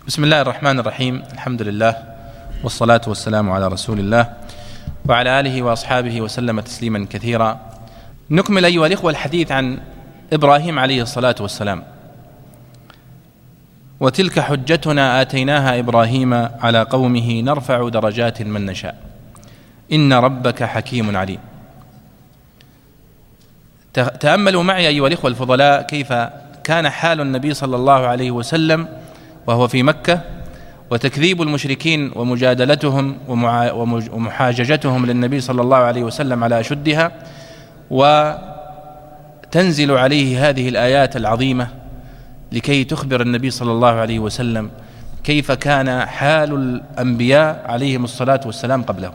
بسم الله الرحمن الرحيم. الحمد لله والصلاة والسلام على رسول الله وعلى آله وأصحابه وسلم تسليما كثيرا. نكمل أيها الإخوة الحديث عن إبراهيم عليه الصلاة والسلام. وتلك حجتنا آتيناها إبراهيم على قومه نرفع درجات من نشاء إن ربك حكيم عليم. تأملوا معي أيها الإخوة الفضلاء كيف كان حال النبي صلى الله عليه وسلم وهو في مكة، وتكذيب المشركين ومجادلتهم ومحاججتهم للنبي صلى الله عليه وسلم على أشدها، وتنزل عليه هذه الآيات العظيمة لكي تخبر النبي صلى الله عليه وسلم كيف كان حال الأنبياء عليهم الصلاة والسلام قبله.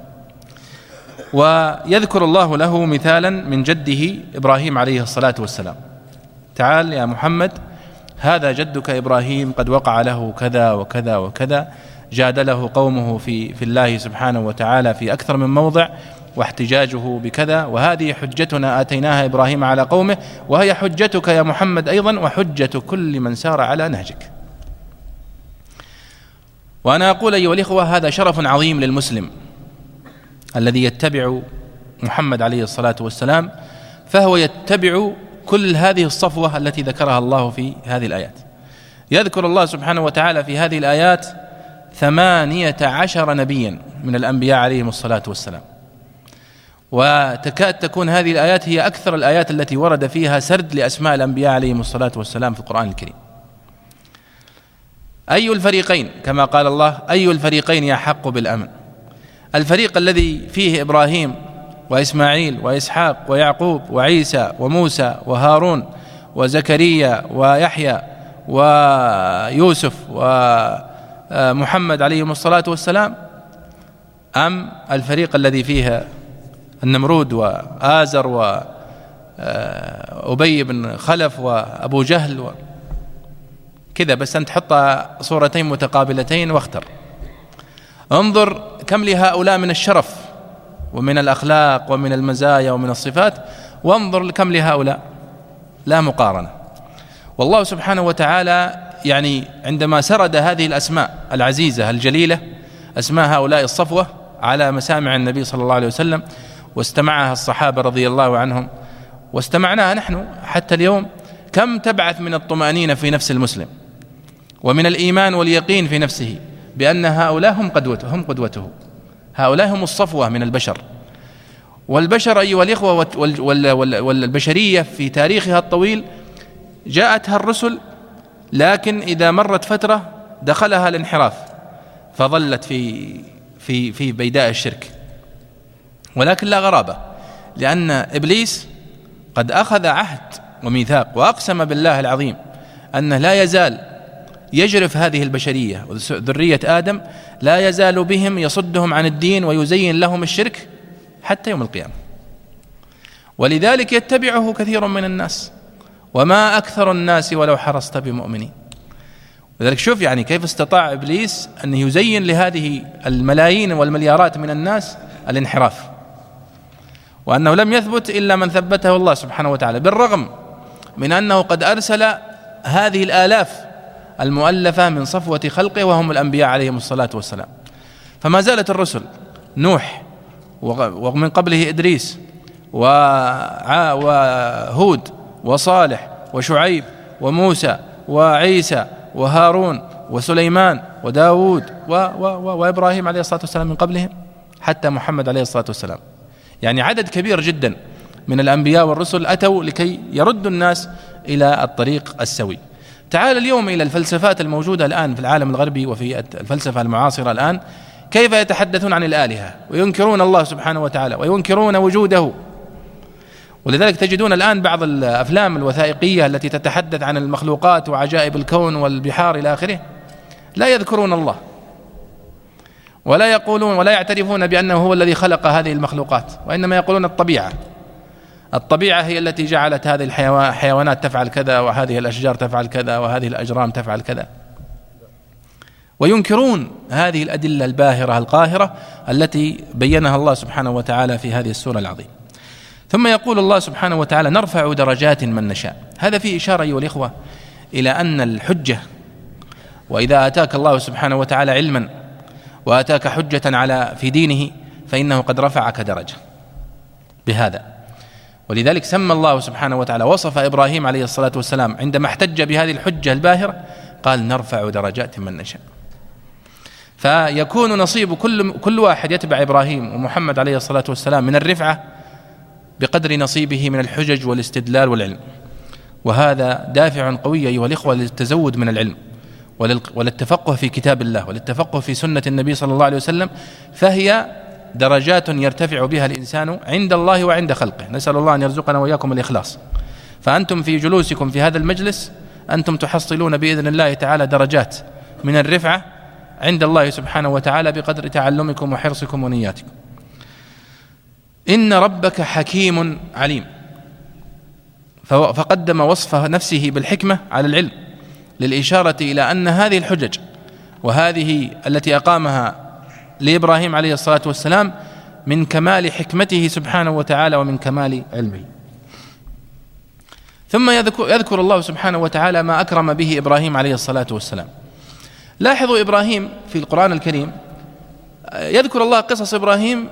ويذكر الله له مثالا من جده إبراهيم عليه الصلاة والسلام: تعال يا محمد، هذا جدك إبراهيم قد وقع له كذا وكذا وكذا، جادله قومه في الله سبحانه وتعالى في أكثر من موضع، واحتجاجه بكذا، وهذه حجتنا آتيناها إبراهيم على قومه، وهي حجتك يا محمد أيضا، وحجة كل من سار على نهجك. وأنا أقول أيها الإخوة هذا شرف عظيم للمسلم الذي يتبع محمد عليه الصلاة والسلام، فهو يتبع كل هذه الصفوة التي ذكرها الله في هذه الآيات. يذكر الله سبحانه وتعالى في هذه الآيات 18 نبيا من الأنبياء عليهم الصلاة والسلام، وتكاد تكون هذه الآيات هي أكثر الآيات التي ورد فيها سرد لأسماء الأنبياء عليهم الصلاة والسلام في القرآن الكريم. أي الفريقين، كما قال الله: أي الفريقين يحق بالأمن؟ الفريق الذي فيه إبراهيم وإسماعيل وإسحاق ويعقوب وعيسى وموسى وهارون وزكريا ويحيى ويوسف ومحمد عليهم الصلاة والسلام، أم الفريق الذي فيه النمرود وآزر وأبي بن خلف وأبو جهل كذا؟ بس أنت حط صورتين متقابلتين واختر. انظر كم لهؤلاء من الشرف ومن الأخلاق ومن المزايا ومن الصفات، وانظر كم لهؤلاء، لا مقارنة. والله سبحانه وتعالى يعني عندما سرد هذه الأسماء العزيزة الجليلة، أسماء هؤلاء الصفوة، على مسامع النبي صلى الله عليه وسلم، واستمعها الصحابة رضي الله عنهم، واستمعناها نحن حتى اليوم، كم تبعث من الطمأنينة في نفس المسلم، ومن الإيمان واليقين في نفسه بأن هؤلاء هم قدوته، هؤلاء هم الصفوة من البشر. والبشر أيها الإخوة والبشرية في تاريخها الطويل جاءتها الرسل، لكن إذا مرت فترة دخلها الانحراف، فظلت في بيداء الشرك. ولكن لا غرابة، لأن إبليس قد أخذ عهد وميثاق وأقسم بالله العظيم أنه لا يزال يجرف هذه البشرية وذرية آدم، لا يزال بهم يصدهم عن الدين ويزين لهم الشرك حتى يوم القيامة. ولذلك يتبعه كثير من الناس، وما أكثر الناس ولو حرصت بمؤمنين. لذلك شوف يعني كيف استطاع إبليس أن يزين لهذه الملايين والمليارات من الناس الانحراف، وأنه لم يثبت إلا من ثبته الله سبحانه وتعالى، بالرغم من أنه قد أرسل هذه الآلاف المؤلفة من صفوة خلقه وهم الأنبياء عليهم الصلاة والسلام. فما زالت الرسل: نوح، ومن قبله إدريس وهود وصالح وشعيب وموسى وعيسى وهارون وسليمان وداود وإبراهيم عليه الصلاة والسلام من قبلهم، حتى محمد عليه الصلاة والسلام. يعني عدد كبير جدا من الأنبياء والرسل أتوا لكي يردوا الناس إلى الطريق السوي. تعال اليوم إلى الفلسفات الموجودة الآن في العالم الغربي وفي الفلسفة المعاصرة الآن، كيف يتحدثون عن الآلهة وينكرون الله سبحانه وتعالى وينكرون وجوده. ولذلك تجدون الآن بعض الأفلام الوثائقية التي تتحدث عن المخلوقات وعجائب الكون والبحار إلى آخره، لا يذكرون الله، ولا يقولون ولا يعترفون بأنه هو الذي خلق هذه المخلوقات، وإنما يقولون الطبيعة هي التي جعلت هذه الحيوانات تفعل كذا، وهذه الأشجار تفعل كذا، وهذه الأجرام تفعل كذا، وينكرون هذه الأدلة الباهرة القاهرة التي بينها الله سبحانه وتعالى في هذه السورة العظيمة. ثم يقول الله سبحانه وتعالى: نرفع درجات من نشاء. هذا فيه إشارة أيها الإخوة إلى أن الحجة وإذا آتاك الله سبحانه وتعالى علما وآتاك حجة في دينه فإنه قد رفعك درجة بهذا. ولذلك سمى الله سبحانه وتعالى وصف إبراهيم عليه الصلاة والسلام عندما احتج بهذه الحجة الباهرة قال نرفع درجات من نشاء. فيكون نصيب كل واحد يتبع إبراهيم ومحمد عليه الصلاة والسلام من الرفعة بقدر نصيبه من الحجج والاستدلال والعلم. وهذا دافع قوي أيها الإخوة للتزود من العلم وللتفقه في كتاب الله وللتفقه في سنة النبي صلى الله عليه وسلم، فهي درجات يرتفع بها الإنسان عند الله وعند خلقه. نسأل الله أن يرزقنا وإياكم الإخلاص. فأنتم في جلوسكم في هذا المجلس أنتم تحصلون بإذن الله تعالى درجات من الرفعة عند الله سبحانه وتعالى بقدر تعلمكم وحرصكم ونياتكم. إن ربك حكيم عليم، فقدم وصف نفسه بالحكمة على العلم للإشارة إلى أن هذه الحجج وهذه التي أقامها لإبراهيم عليه الصلاة والسلام من كمال حكمته سبحانه وتعالى ومن كمال علمه. ثم يذكر الله سبحانه وتعالى ما أكرم به إبراهيم عليه الصلاة والسلام. لاحظوا إبراهيم في القرآن الكريم يذكر الله قصص إبراهيم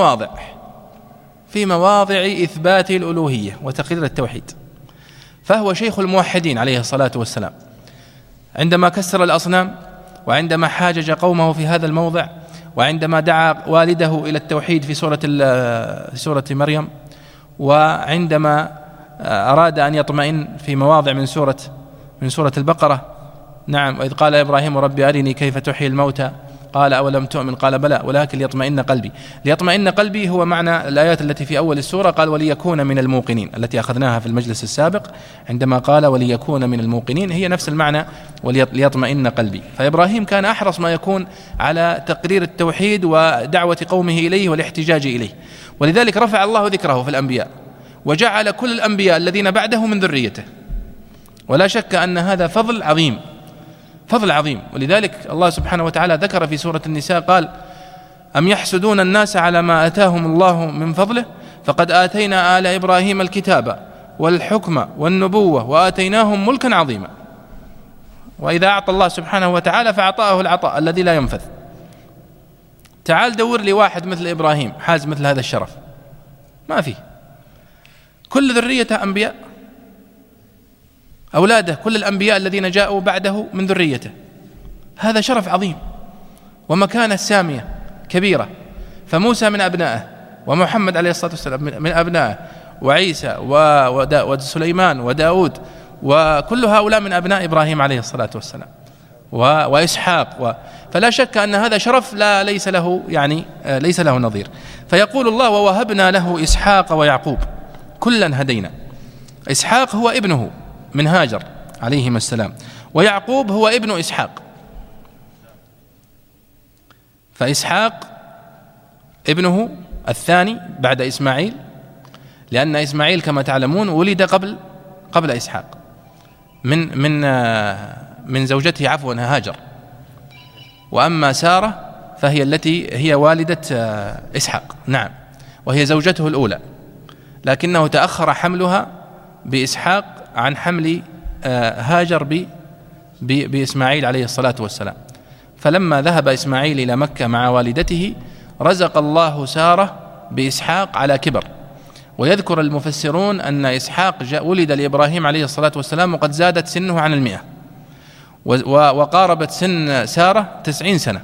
في مواضع إثبات الألوهية وتقرير التوحيد، فهو شيخ الموحدين عليه الصلاة والسلام عندما كسر الأصنام، وعندما حاجج قومه في هذا الموضع، وعندما دعا والده إلى التوحيد في سورة مريم، وعندما أراد أن يطمئن في مواضع من سورة البقرة. نعم، وإذ قال إبراهيم ربي أرني كيف تحيي الموتى قال أولم تؤمن قال بلى ولكن ليطمئن قلبي. ليطمئن قلبي هو معنى الآيات التي في أول السورة، قال وليكون من الموقنين التي أخذناها في المجلس السابق عندما قال وليكون من الموقنين، هي نفس المعنى وليطمئن قلبي. فإبراهيم كان أحرص ما يكون على تقرير التوحيد ودعوة قومه إليه والاحتجاج إليه، ولذلك رفع الله ذكره في الأنبياء وجعل كل الأنبياء الذين بعده من ذريته، ولا شك أن هذا فضل عظيم. ولذلك الله سبحانه وتعالى ذكر في سورة النساء قال أم يحسدون الناس على ما آتاهم الله من فضله فقد آتينا آل إبراهيم الكتاب والحكم والنبوة وآتيناهم ملكا عظيما. وإذا أعطى الله سبحانه وتعالى فأعطاه العطاء الذي لا ينفذ. تعال دور لي واحد مثل إبراهيم حاز مثل هذا الشرف، ما فيه. كل ذريته أنبياء، أولاده كل الأنبياء الذين جاءوا بعده من ذريته. هذا شرف عظيم ومكانة سامية كبيرة. فموسى من أبنائه، ومحمد عليه الصلاة والسلام من أبنائه، وعيسى وسليمان وداود، وكل هؤلاء من أبناء إبراهيم عليه الصلاة والسلام، وإسحاق فلا شك أن هذا شرف ليس له نظير. فيقول الله ووهبنا له إسحاق ويعقوب كلا هدينا. إسحاق هو ابنه من هاجر عليهما السلام، ويعقوب هو ابن إسحاق. فإسحاق ابنه الثاني بعد إسماعيل، لأن إسماعيل كما تعلمون ولد قبل إسحاق من زوجته هاجر. وأما سارة فهي التي هي والدة إسحاق، نعم، وهي زوجته الأولى، لكنه تأخر حملها بإسحاق عن حمل هاجر بإسماعيل عليه الصلاة والسلام. فلما ذهب إسماعيل إلى مكة مع والدته رزق الله سارة بإسحاق على كبر. ويذكر المفسرون أن إسحاق ولد لإبراهيم عليه الصلاة والسلام وقد زادت سنه عن 100، وقاربت سن سارة 90 سنة،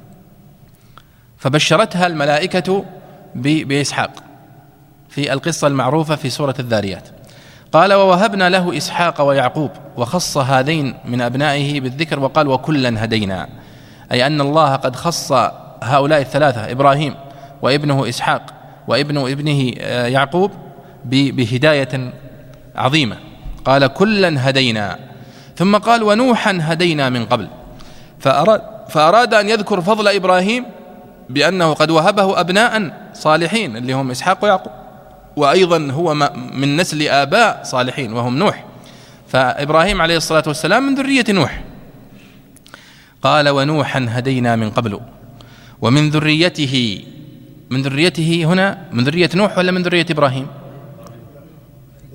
فبشرتها الملائكة بإسحاق في القصة المعروفة في سورة الذاريات. قال ووهبنا له إسحاق ويعقوب، وخص هذين من أبنائه بالذكر وقال وكلا هدينا، أي أن الله قد خص هؤلاء الثلاثة إبراهيم وابنه إسحاق وابن ابنه يعقوب بهداية عظيمة. قال كلا هدينا، ثم قال ونوحا هدينا من قبل. فأراد أن يذكر فضل إبراهيم بأنه قد وهبه أبناء صالحين اللي هم إسحاق ويعقوب، وأيضا هو من نسل آباء صالحين وهم نوح، فإبراهيم عليه الصلاة والسلام من ذرية نوح. قال ونوحا هدينا من قبل ومن ذريته. من ذريته هنا من ذرية نوح ولا من ذرية إبراهيم؟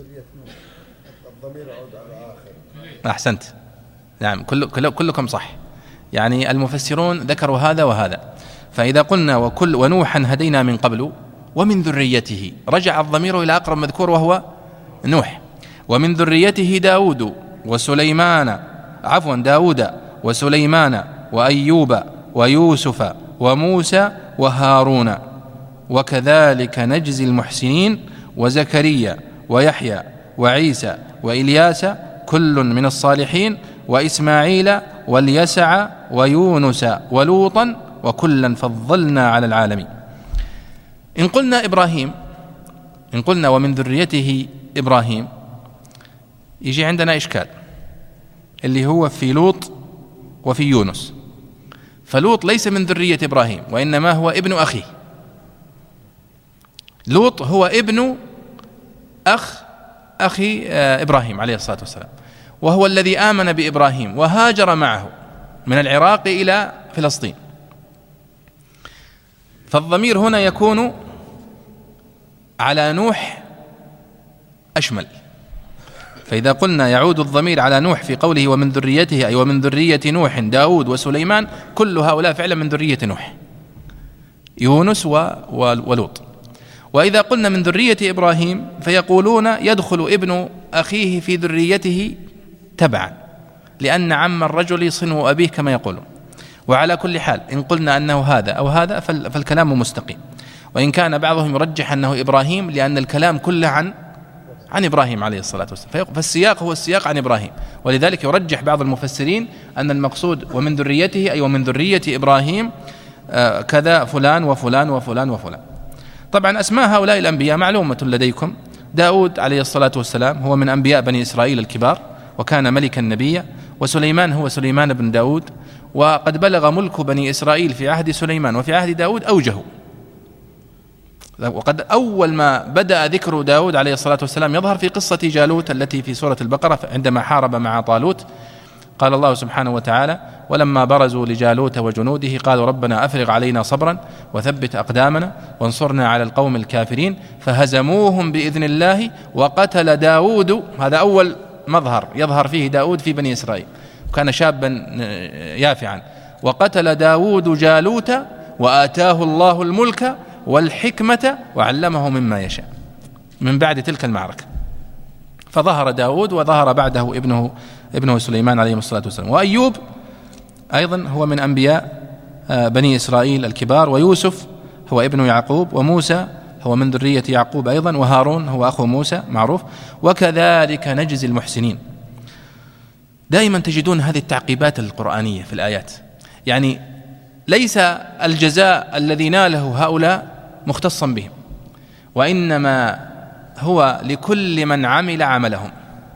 الضمير يعود على آخر. أحسنت، نعم، كلكم صح. يعني المفسرون ذكروا هذا وهذا. فإذا قلنا ونوحا هدينا من قبل ومن ذريته، رجع الضمير إلى أقرب مذكور وهو نوح. ومن ذريته داود وسليمان وأيوب ويوسف وموسى وهارون وكذلك نجزي المحسنين وزكريا ويحيى وعيسى وإلياس كل من الصالحين وإسماعيل واليسع ويونس ولوطا وكلا فضلنا على العالمين. إن قلنا ومن ذريته إبراهيم يجي عندنا إشكال، اللي هو في لوط وفي يونس. فلوط ليس من ذرية إبراهيم وإنما هو ابن أخيه. لوط هو ابن أخي إبراهيم عليه الصلاة والسلام، وهو الذي آمن بإبراهيم وهاجر معه من العراق إلى فلسطين. فالضمير هنا يكون على نوح أشمل. فإذا قلنا يعود الضمير على نوح في قوله ومن ذريته، أي ومن ذرية نوح داود وسليمان، كل هؤلاء فعلا من ذرية نوح، يونس ولوط. وإذا قلنا من ذرية إبراهيم فيقولون يدخل ابن أخيه في ذريته تبعا، لأن عم الرجل صنو أبيه كما يقولون. وعلى كل حال إن قلنا أنه هذا أو هذا فالكلام مستقيم، وإن كان بعضهم يرجح أنه إبراهيم لأن الكلام كله عن إبراهيم عليه الصلاة والسلام، فالسياق هو السياق عن إبراهيم، ولذلك يرجح بعض المفسرين أن المقصود ومن ذريته أي ومن ذرية إبراهيم كذا فلان وفلان وفلان وفلان. طبعا أسماء هؤلاء الأنبياء معلومة لديكم. داود عليه الصلاة والسلام هو من أنبياء بني إسرائيل الكبار وكان ملكا نبيا، وسليمان هو سليمان بن داود، وقد بلغ ملك بني إسرائيل في عهد سليمان وفي عهد داود أوجه. وقد أول ما بدأ ذكر داود عليه الصلاة والسلام يظهر في قصة جالوت التي في سورة البقرة عندما حارب مع طالوت. قال الله سبحانه وتعالى ولما برزوا لجالوت وجنوده قالوا ربنا أفرغ علينا صبرا وثبت أقدامنا وانصرنا على القوم الكافرين فهزموهم بإذن الله وقتل داود. هذا أول مظهر يظهر فيه داود في بني إسرائيل، وكان شابا يافعا. وقتل داود جالوت وآتاه الله الملك والحكمة وعلمه مما يشاء من بعد تلك المعركة. فظهر داود وظهر بعده ابنه سليمان عليه الصلاة والسلام. وأيوب أيضا هو من أنبياء بني إسرائيل الكبار، ويوسف هو ابن يعقوب، وموسى هو من ذرية يعقوب أيضا، وهارون هو أخو موسى معروف. وكذلك نجزي المحسنين. دائما تجدون هذه التعقيبات القرآنية في الآيات، يعني ليس الجزاء الذي ناله هؤلاء مختصا بهم، وإنما هو لكل من عمل عملهم.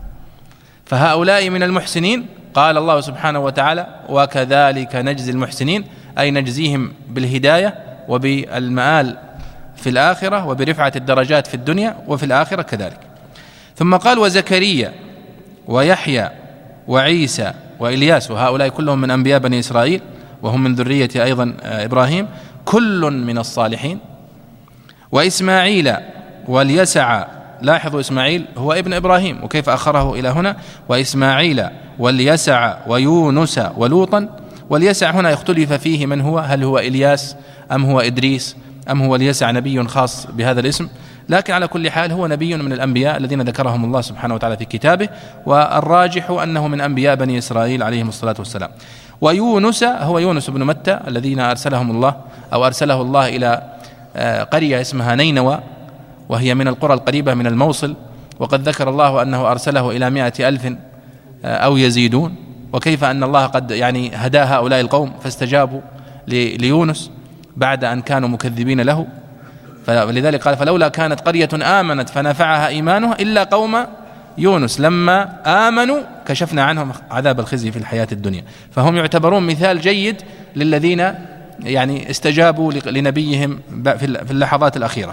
فهؤلاء من المحسنين قال الله سبحانه وتعالى وكذلك نجزي المحسنين، أي نجزيهم بالهداية وبالمآل في الآخرة وبرفعة الدرجات في الدنيا وفي الآخرة كذلك. ثم قال وزكريا ويحيى وعيسى وإلياس، وهؤلاء كلهم من أنبياء بني إسرائيل وهم من ذرية أيضا إبراهيم، كل من الصالحين. وإسماعيل واليسع، لاحظوا إسماعيل هو ابن إبراهيم وكيف أخره إلى هنا، وإسماعيل واليسع ويونس ولوطا. واليسع هنا يختلف فيه من هو، هل هو إلياس أم هو إدريس أم هو اليسع نبي خاص بهذا الاسم، لكن على كل حال هو نبي من الأنبياء الذين ذكرهم الله سبحانه وتعالى في كتابه، والراجح أنه من أنبياء بني إسرائيل عليهم الصلاة والسلام. ويونس هو يونس بن متى الذين أرسله الله إلى قرية اسمها نينوى، وهي من القرى القريبة من الموصل، وقد ذكر الله أنه أرسله إلى 100,000 أو يزيدون، وكيف أن الله قد هدى هؤلاء القوم فاستجابوا ليونس بعد أن كانوا مكذبين له. فلذلك قال فلولا كانت قرية آمنت فنفعها إيمانها إلا قوم يونس لما آمنوا كشفنا عنهم عذاب الخزي في الحياة الدنيا. فهم يعتبرون مثال جيد للذين استجابوا لنبيهم في اللحظات الأخيرة.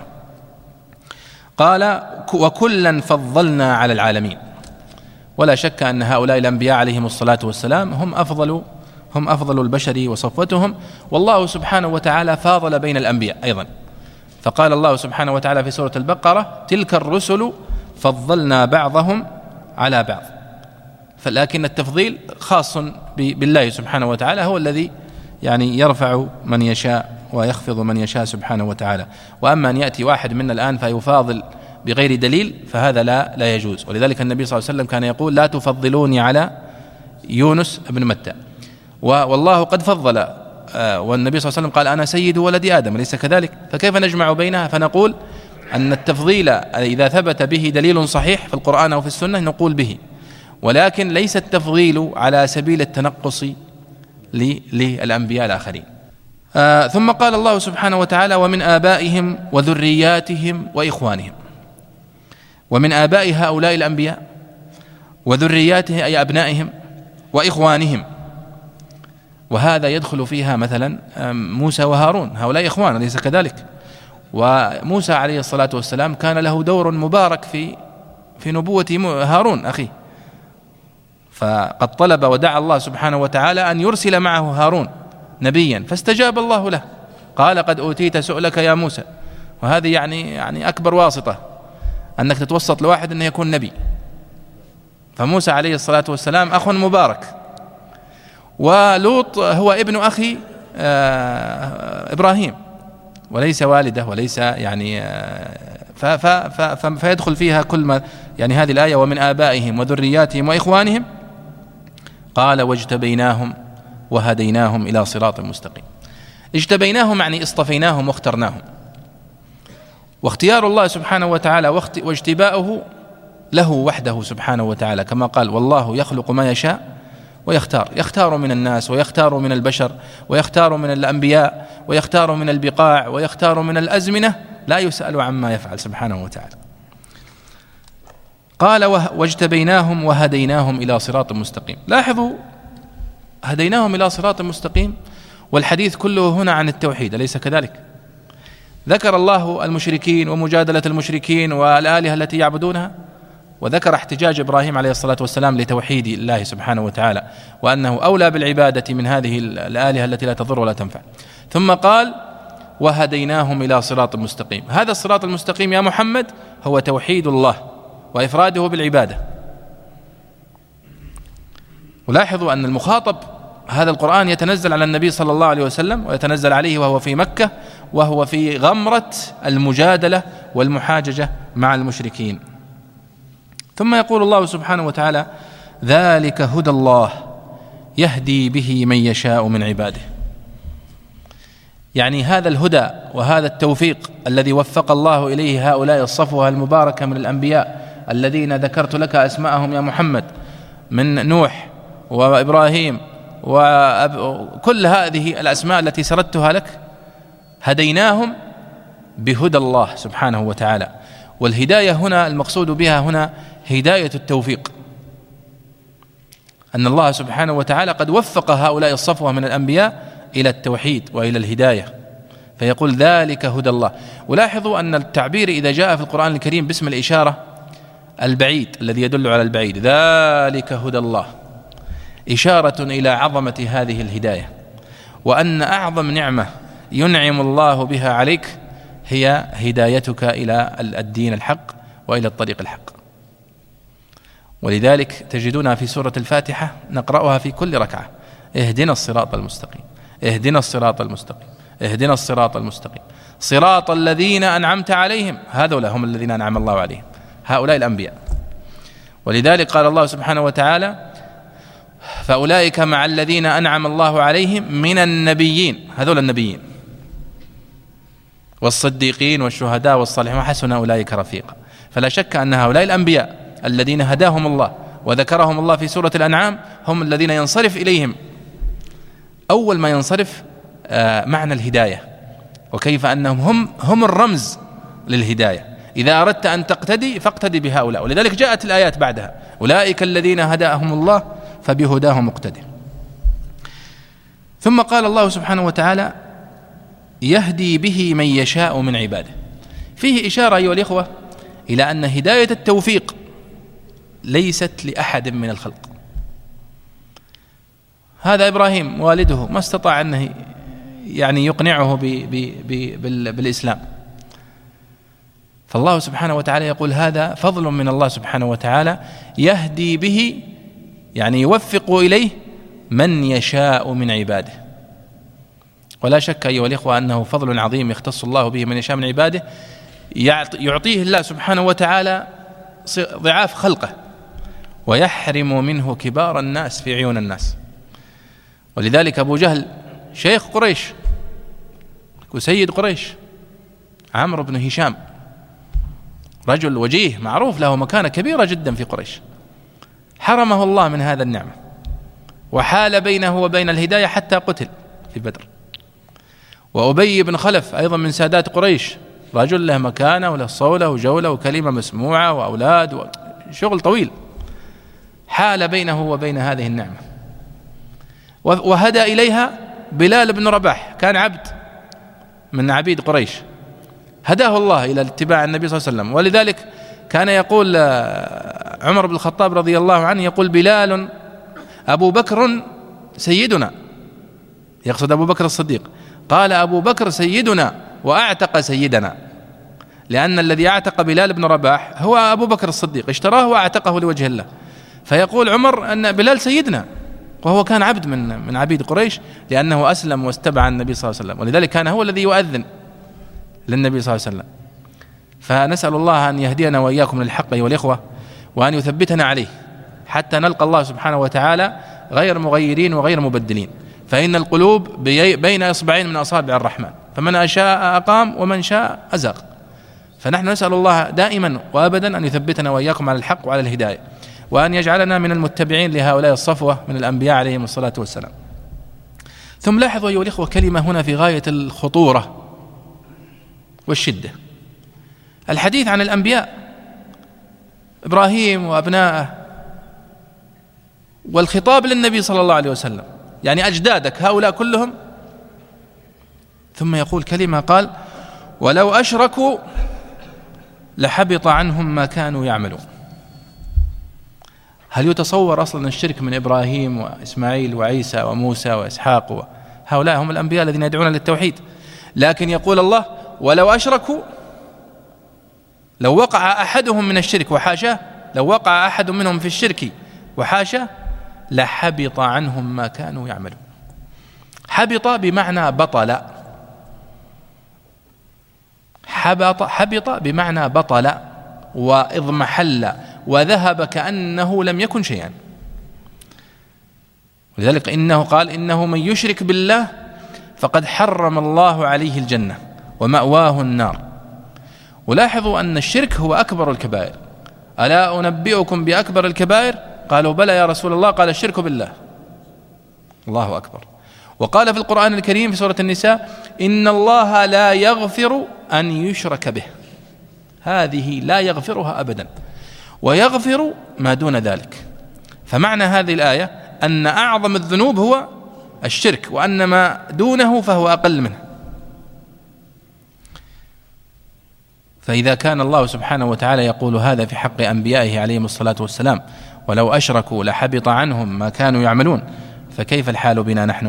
قال وكلا فضلنا على العالمين. ولا شك أن هؤلاء الأنبياء عليهم الصلاة والسلام هم أفضل البشر وصفوتهم، والله سبحانه وتعالى فاضل بين الأنبياء أيضا. فقال الله سبحانه وتعالى في سورة البقرة تلك الرسل فضلنا بعضهم على بعض. لكن التفضيل خاص بالله سبحانه وتعالى، هو الذي يعني يرفع من يشاء ويخفض من يشاء سبحانه وتعالى. وأما أن يأتي واحد منا الآن فيفاضل بغير دليل فهذا لا يجوز. ولذلك النبي صلى الله عليه وسلم كان يقول: لا تفضلوني على يونس بن متى. والله قد فضل، والنبي صلى الله عليه وسلم قال: أنا سيد ولد آدم، ليس كذلك؟ فكيف نجمع بينها؟ فنقول أن التفضيل إذا ثبت به دليل صحيح في القرآن أو في السنة نقول به، ولكن ليس التفضيل على سبيل التنقص للأنبياء الآخرين. ثم قال الله سبحانه وتعالى: ومن آبائهم وذرياتهم وإخوانهم. ومن آباء هؤلاء الأنبياء وذرياته أي أبنائهم وإخوانهم، وهذا يدخل فيها مثلا موسى وهارون، هؤلاء إخوان ليس كذلك؟ وموسى عليه الصلاة والسلام كان له دور مبارك في نبوة هارون أخيه، فقد طلب ودعا الله سبحانه وتعالى أن يرسل معه هارون نبيا، فاستجاب الله له، قال: قد أوتيت سؤلك يا موسى. وهذه يعني أكبر واسطة أنك تتوسط لواحد أنه يكون نبي. فموسى عليه الصلاة والسلام أخ مبارك، ولوط هو ابن أخي إبراهيم وليس والده وليس يعني فيدخل فيها كل ما يعني هذه الآية: ومن آبائهم وذرياتهم وإخوانهم. قال: واجتبيناهم وهديناهم إلى صراط مستقيم. اجتبيناهم يعني اصطفيناهم واخترناهم، واختيار الله سبحانه وتعالى واجتباؤه له وحده سبحانه وتعالى، كما قال: والله يخلق ما يشاء ويختار، يختار من الناس ويختار من البشر ويختار من الأنبياء ويختار من البقاع ويختار من الأزمنة، لا يسأل عما يفعل سبحانه وتعالى. قال: واجتبيناهم وهديناهم إلى صراط مستقيم. لاحظوا، هديناهم إلى صراط مستقيم، والحديث كله هنا عن التوحيد، أليس كذلك؟ ذكر الله المشركين ومجادلة المشركين والآلهة التي يعبدونها، وذكر احتجاج إبراهيم عليه الصلاة والسلام لتوحيد الله سبحانه وتعالى، وأنه أولى بالعبادة من هذه الآلهة التي لا تضر ولا تنفع. ثم قال: وهديناهم إلى صراط مستقيم. هذا الصراط المستقيم يا محمد هو توحيد الله وإفراده بالعبادة. ولاحظوا أن المخاطب هذا القرآن يتنزل على النبي صلى الله عليه وسلم، ويتنزل عليه وهو في مكة، وهو في غمرة المجادلة والمحاججة مع المشركين. ثم يقول الله سبحانه وتعالى: ذلك هدى الله يهدي به من يشاء من عباده. يعني هذا الهدى وهذا التوفيق الذي وفق الله إليه هؤلاء الصفوة المباركة من الأنبياء الذين ذكرت لك أسماءهم يا محمد، من نوح وإبراهيم وكل هذه الأسماء التي سردتها لك، هديناهم بهدى الله سبحانه وتعالى. والهداية هنا المقصود بها هنا هداية التوفيق، أن الله سبحانه وتعالى قد وفق هؤلاء الصفوة من الأنبياء إلى التوحيد وإلى الهداية، فيقول: ذلك هدى الله. ولاحظوا أن التعبير إذا جاء في القرآن الكريم باسم الإشارة البعيد الذي يدل على البعيد، ذلك هدى الله، إشارة إلى عظمة هذه الهداية، وأن أعظم نعمة ينعم الله بها عليك هي هدايتك إلى الدين الحق وإلى الطريق الحق. ولذلك تجدونها في سورة الفاتحة نقرأها في كل ركعة: اهدنا الصراط المستقيم، اهدنا الصراط المستقيم، اهدنا الصراط المستقيم، صراط الذين أنعمت عليهم. هذولا هم الذين أنعم الله عليهم، هؤلاء الأنبياء. ولذلك قال الله سبحانه وتعالى: فأولئك مع الذين أنعم الله عليهم من النبيين، هذول النبيين، والصديقين والشهداء والصالحين وحسن أولئك رفيقا. فلا شك أن هؤلاء الأنبياء الذين هداهم الله وذكرهم الله في سورة الأنعام هم الذين ينصرف إليهم أول ما ينصرف معنى الهداية، وكيف أنهم هم الرمز للهداية. إذا أردت أن تقتدي فاقتدي بهؤلاء، ولذلك جاءت الآيات بعدها: أولئك الذين هداهم الله فبهداهم مقتدي. ثم قال الله سبحانه وتعالى: يهدي به من يشاء من عباده. فيه إشارة أيها الإخوة إلى أن هداية التوفيق ليست لأحد من الخلق. هذا إبراهيم والده ما استطاع أنه يعني يقنعه بالإسلام، فالله سبحانه وتعالى يقول: هذا فضل من الله سبحانه وتعالى يهدي به يعني يوفق إليه من يشاء من عباده. ولا شك أيها الإخوة أنه فضل عظيم يختص الله به من يشاء من عباده، يعطيه الله سبحانه وتعالى ضعاف خلقه، ويحرم منه كبار الناس في عيون الناس. ولذلك أبو جهل شيخ قريش وسيد قريش، عمرو بن هشام رجل وجيه معروف له مكانة كبيرة جدا في قريش، حرمه الله من هذا النعمة وحال بينه وبين الهداية حتى قتل في بدر. وأبي بن خلف أيضا من سادات قريش، رجل له مكانة وله صولة وجولة وكلمة مسموعة وأولاد وشغل طويل، حال بينه وبين هذه النعمة. وهدى إليها بلال بن رباح، كان عبد من عبيد قريش، هداه الله إلى اتباع النبي صلى الله عليه وسلم. ولذلك كان يقول عمر بن الخطاب رضي الله عنه، يقول بلال أبو بكر سيدنا، يقصد أبو بكر الصديق، قال أبو بكر سيدنا وأعتق سيدنا، لأن الذي أعتق بلال بن رباح هو أبو بكر الصديق، اشتراه وأعتقه لوجه الله. فيقول عمر أن بلال سيدنا، وهو كان عبد من عبيد قريش، لأنه أسلم واستبع النبي صلى الله عليه وسلم، ولذلك كان هو الذي يؤذن للنبي صلى الله عليه وسلم. فنسأل الله أن يهدينا وإياكم للحق أيها الإخوة، وأن يثبتنا عليه حتى نلقى الله سبحانه وتعالى غير مغيرين وغير مبدلين. فإن القلوب بين إصبعين من أصابع الرحمن، فمن شاء أقام ومن شاء أزاغ. فنحن نسأل الله دائما وأبدا أن يثبتنا وإياكم على الحق وعلى الهداية، وأن يجعلنا من المتبعين لهؤلاء الصفوة من الأنبياء عليهم الصلاة والسلام. ثم لاحظوا أيها الإخوة كلمة هنا في غاية الخطورة والشدة، الحديث عن الأنبياء إبراهيم وأبنائه، والخطاب للنبي صلى الله عليه وسلم، يعني أجدادك هؤلاء كلهم. ثم يقول كلمة، قال ولو أشركوا لحبط عنهم ما كانوا يعملون. هل يتصور أصلا الشرك من إبراهيم وإسماعيل وعيسى وموسى وإسحاق، هؤلاء هم الأنبياء الذين يدعون للتوحيد، لكن يقول الله ولو أشركوا، لو وقع أحدهم من الشرك وحاشاه، لو وقع أحد منهم في الشرك وحاشاه لحبط عنهم ما كانوا يعملون. حبط بمعنى بطل، حبط بمعنى بطل واضمحل وذهب كأنه لم يكن شيئا. ولذلك إنه قال إنه من يشرك بالله فقد حرم الله عليه الجنة ومأواه النار. ولاحظوا أن الشرك هو أكبر الكبائر. ألا أنبئكم بأكبر الكبائر؟ قالوا بلى يا رسول الله، قال الشرك بالله. الله أكبر. وقال في القرآن الكريم في سورة النساء إن الله لا يغفر أن يشرك به، هذه لا يغفرها أبدا، ويغفر ما دون ذلك. فمعنى هذه الآية أن أعظم الذنوب هو الشرك، وأن ما دونه فهو أقل منه. فإذا كان الله سبحانه وتعالى يقول هذا في حق أنبيائه عليهم الصلاة والسلام، ولو أشركوا لحبط عنهم ما كانوا يعملون، فكيف الحال بنا نحن؟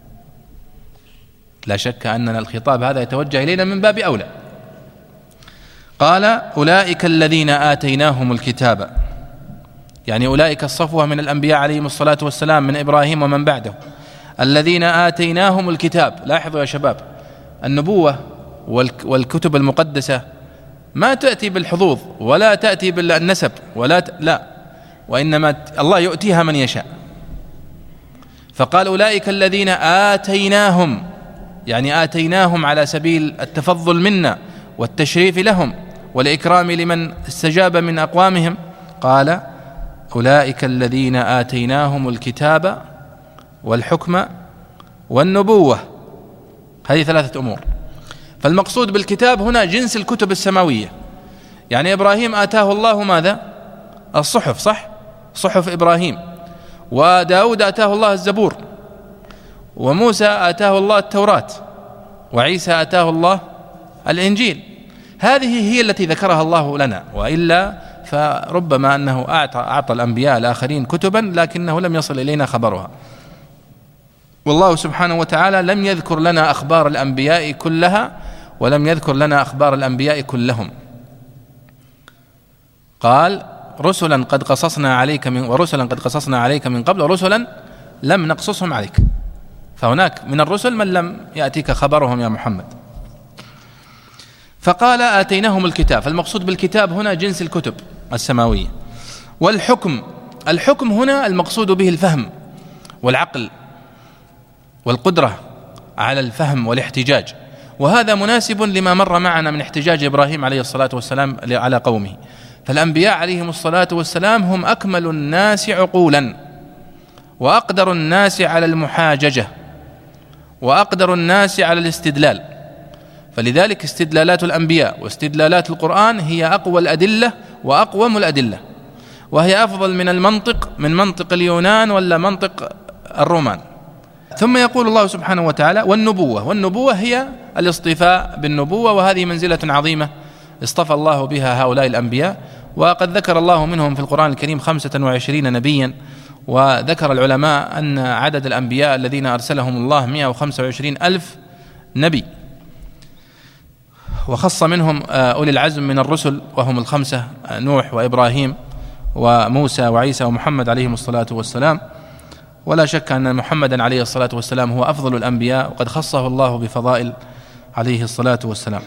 لا شك أننا الخطاب هذا يتوجه إلينا من باب أولى. قال أولئك الذين آتيناهم الكتاب، يعني أولئك الصفوة من الأنبياء عليهم الصلاة والسلام من إبراهيم ومن بعده، الذين آتيناهم الكتاب. لاحظوا يا شباب، النبوة والكتب المقدسة ما تأتي بالحظوظ ولا تأتي بالنسب لا، وإنما الله يؤتيها من يشاء. فقال أولئك الذين آتيناهم، يعني آتيناهم على سبيل التفضل منا والتشريف لهم والإكرام لمن استجاب من أقوامهم. قال أولئك الذين آتيناهم الكتاب والحكم والنبوة، هذه ثلاثة أمور. فالمقصود بالكتاب هنا جنس الكتب السماوية، يعني إبراهيم آتاه الله ماذا؟ الصحف، صح؟ صحف إبراهيم. وداود آتاه الله الزبور، وموسى آتاه الله التوراة، وعيسى آتاه الله الإنجيل. هذه هي التي ذكرها الله لنا، وإلا فربما أنه أعطى الأنبياء الآخرين كتبا لكنه لم يصل إلينا خبرها. والله سبحانه وتعالى لم يذكر لنا أخبار الأنبياء كلها، ولم يذكر لنا أخبار الأنبياء كلهم. قال رسلا قد قصصنا عليك من قبل ورسلا لم نقصصهم عليك، فهناك من الرسل من لم يأتيك خبرهم يا محمد. فقال آتيناهم الكتاب، فالمقصود بالكتاب هنا جنس الكتب السماوية. الحكم هنا المقصود به الفهم والعقل والقدرة على الفهم والاحتجاج، وهذا مناسب لما مر معنا من احتجاج إبراهيم عليه الصلاة والسلام على قومه. فالأنبياء عليهم الصلاة والسلام هم أكمل الناس عقولا، وأقدر الناس على المحاججة، وأقدر الناس على الاستدلال. فلذلك استدلالات الأنبياء واستدلالات القرآن هي أقوى الأدلة وأقوم الأدلة، وهي أفضل من منطق اليونان ولا منطق الرومان. ثم يقول الله سبحانه وتعالى والنبوة هي الاصطفاء بالنبوة، وهذه منزلة عظيمة اصطفى الله بها هؤلاء الأنبياء، وقد ذكر الله منهم في القرآن الكريم 25 نبيا، وذكر العلماء أن عدد الأنبياء الذين أرسلهم الله 125 ألف نبي، وخص منهم أولي العزم من الرسل وهم 5: نوح وإبراهيم وموسى وعيسى ومحمد عليهم الصلاة والسلام. ولا شك أن محمدا عليه الصلاة والسلام هو أفضل الأنبياء، وقد خصه الله بفضائل عليه الصلاة والسلام.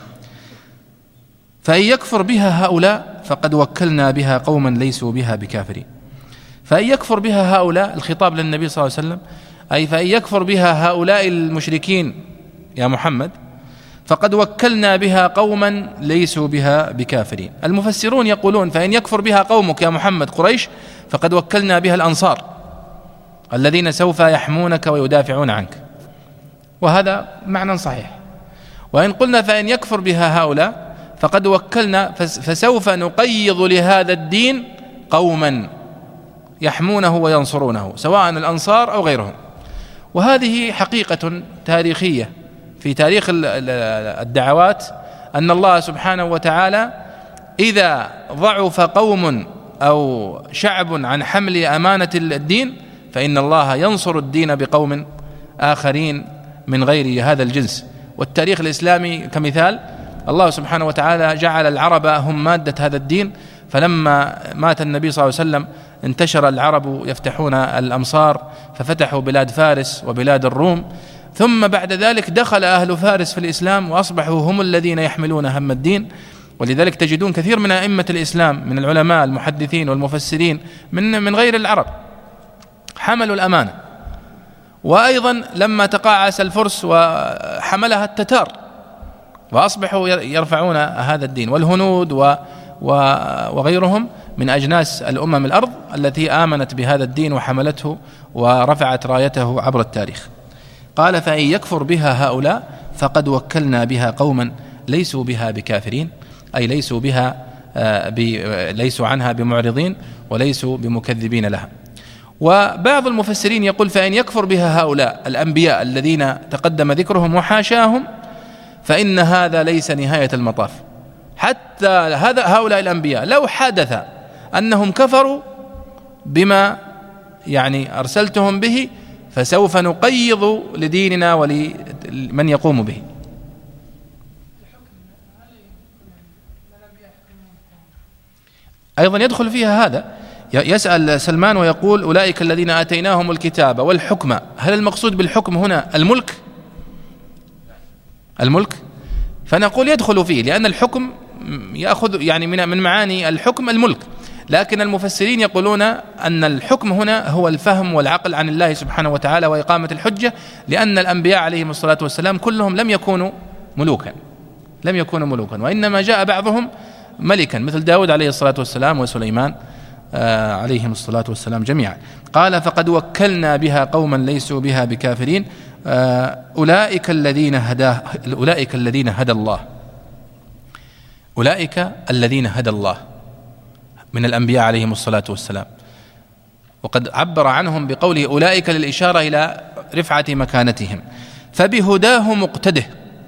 فإن يكفر بها هؤلاء فقد وكلنا بها قوما ليسوا بها بكافرين. فإن يكفر بها هؤلاء، الخطاب للنبي صلى الله عليه وسلم، أي فإن يكفر بها هؤلاء المشركين يا محمد فقد وكلنا بها قوما ليسوا بها بكافرين. المفسرون يقولون فإن يكفر بها قومك يا محمد قريش فقد وكلنا بها الأنصار الذين سوف يحمونك ويدافعون عنك، وهذا معنى صحيح. وإن قلنا فإن يكفر بها هؤلاء فقد وكلنا، فسوف نقيض لهذا الدين قوما يحمونه وينصرونه، سواء الأنصار أو غيرهم. وهذه حقيقة تاريخية في تاريخ الدعوات، أن الله سبحانه وتعالى إذا ضعف قوم أو شعب عن حمل أمانة الدين فإن الله ينصر الدين بقوم آخرين من غير هذا الجنس. والتاريخ الإسلامي كمثال، الله سبحانه وتعالى جعل العرب هم مادة هذا الدين، فلما مات النبي صلى الله عليه وسلم انتشر العرب يفتحون الأمصار، ففتحوا بلاد فارس وبلاد الروم، ثم بعد ذلك دخل أهل فارس في الإسلام وأصبحوا هم الذين يحملون هم الدين. ولذلك تجدون كثير من أئمة الإسلام من العلماء المحدثين والمفسرين من غير العرب حملوا الأمانة. وأيضا لما تقاعس الفرس وحملها التتار وأصبحوا يرفعون هذا الدين، والهنود وغيرهم من أجناس الأمم الأرض التي آمنت بهذا الدين وحملته ورفعت رايته عبر التاريخ. قال فإن يكفر بها هؤلاء فقد وكلنا بها قوما ليسوا بها بكافرين، أي ليسوا عنها بمعرضين وليسوا بمكذبين لها. وبعض المفسرين يقول فإن يكفر بها هؤلاء الأنبياء الذين تقدم ذكرهم وحاشاهم فإن هذا ليس نهاية المطاف، حتى هؤلاء الأنبياء لو حدث أنهم كفروا بما أرسلتهم به فسوف نقيض لديننا ولمن يقوم به. أيضا يدخل فيها هذا، يسأل سلمان ويقول أولئك الذين آتيناهم الكتاب والحكم، هل المقصود بالحكم هنا الملك؟ فنقول يدخل فيه، لأن الحكم يأخذ من معاني الحكم الملك، لكن المفسرين يقولون أن الحكم هنا هو الفهم والعقل عن الله سبحانه وتعالى وإقامة الحجة، لأن الأنبياء عليهم الصلاة والسلام كلهم لم يكونوا ملوكا، وإنما جاء بعضهم ملكا مثل داود عليه الصلاة والسلام وسليمان عليهم الصلاة والسلام جميعا. قال فقد وكلنا بها قوما ليسوا بها بكافرين أولئك الذين هدى الله من الأنبياء عليهم الصلاة والسلام، وقد عبر عنهم بقوله أولئك للإشارة إلى رفعة مكانتهم. فبهداه مقتده،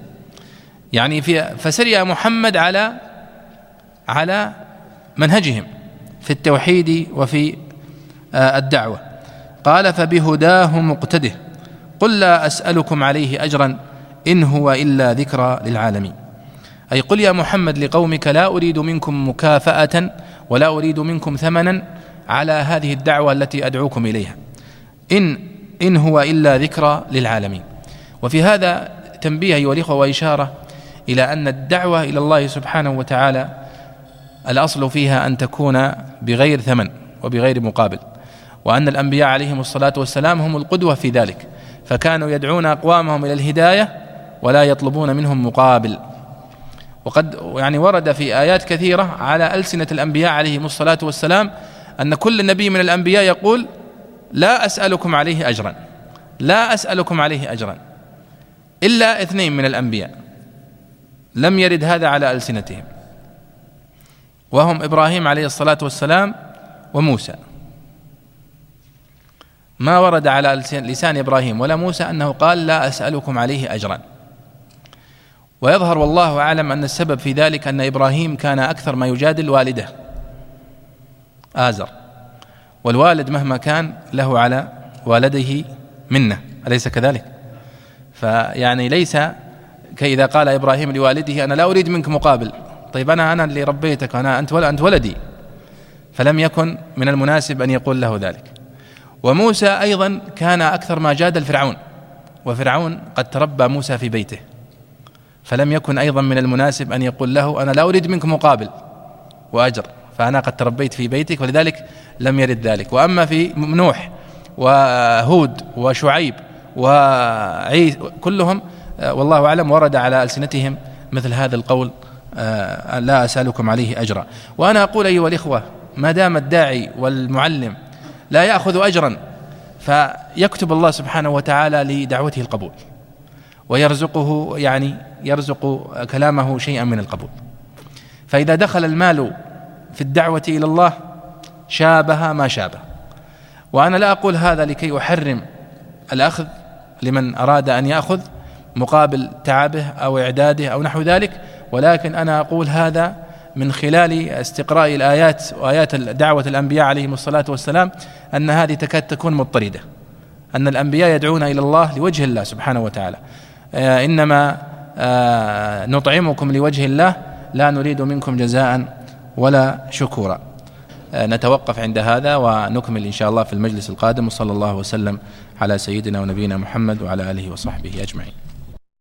فسر يا محمد على منهجهم في التوحيد وفي الدعوة. قال فبهداه مقتده قل لا أسألكم عليه أجرا إن هو إلا ذكرى للعالمين. أي قل يا محمد لقومك لا أريد منكم مكافأة ولا أريد منكم ثمنا على هذه الدعوة التي أدعوكم إليها، إن هو إلا ذكرى للعالمين. وفي هذا تنبيه أيها الإخوة وإشارة إلى أن الدعوة إلى الله سبحانه وتعالى الأصل فيها أن تكون بغير ثمن وبغير مقابل، وأن الأنبياء عليهم الصلاة والسلام هم القدوة في ذلك، فكانوا يدعون أقوامهم إلى الهداية ولا يطلبون منهم مقابل. وقد ورد في آيات كثيرة على ألسنة الأنبياء عليهم الصلاة والسلام أن كل نبي من الأنبياء يقول لا أسألكم عليه أجرا، لا أسألكم عليه أجرا، إلا 2 من الأنبياء لم يرد هذا على ألسنتهم، وهم إبراهيم عليه الصلاة والسلام وموسى. ما ورد على لسان إبراهيم ولا موسى أنه قال لا أسألكم عليه أجرا. ويظهر والله أعلم أن السبب في ذلك أن إبراهيم كان أكثر ما يجادل والده آزر، والوالد مهما كان له على والده منة، أليس كذلك؟ ليس كإذا قال إبراهيم لوالده أنا لا أريد منك مقابل، طيب أنا اللي ربيتك، أنت ولدي، فلم يكن من المناسب أن يقول له ذلك. وموسى أيضا كان أكثر ما جادل فرعون، وفرعون قد تربى موسى في بيته، فلم يكن أيضا من المناسب أن يقول له أنا لا أريد منك مقابل وأجر، فأنا قد تربيت في بيتك، ولذلك لم يرد ذلك. وأما في نوح وهود وشعيب وعيسى كلهم والله أعلم ورد على ألسنتهم مثل هذا القول لا أسألكم عليه أجرا. وأنا أقول أيها الإخوة، ما دام الداعي والمعلم لا يأخذ أجرا فيكتب الله سبحانه وتعالى لدعوته القبول، ويرزقه يرزق كلامه شيئا من القبول. فإذا دخل المال في الدعوة إلى الله شابه ما شابه. وأنا لا أقول هذا لكي أحرم الأخذ لمن أراد أن يأخذ مقابل تعبه أو إعداده أو نحو ذلك، ولكن أنا أقول هذا من خلال استقراء الآيات وآيات دعوة الأنبياء عليهم الصلاة والسلام، أن هذه تكاد تكون مضطردة، أن الأنبياء يدعون إلى الله لوجه الله سبحانه وتعالى، إنما نطعمكم لوجه الله لا نريد منكم جزاء ولا شكورا. نتوقف عند هذا ونكمل إن شاء الله في المجلس القادم، وصلى الله وسلم على سيدنا ونبينا محمد وعلى آله وصحبه أجمعين.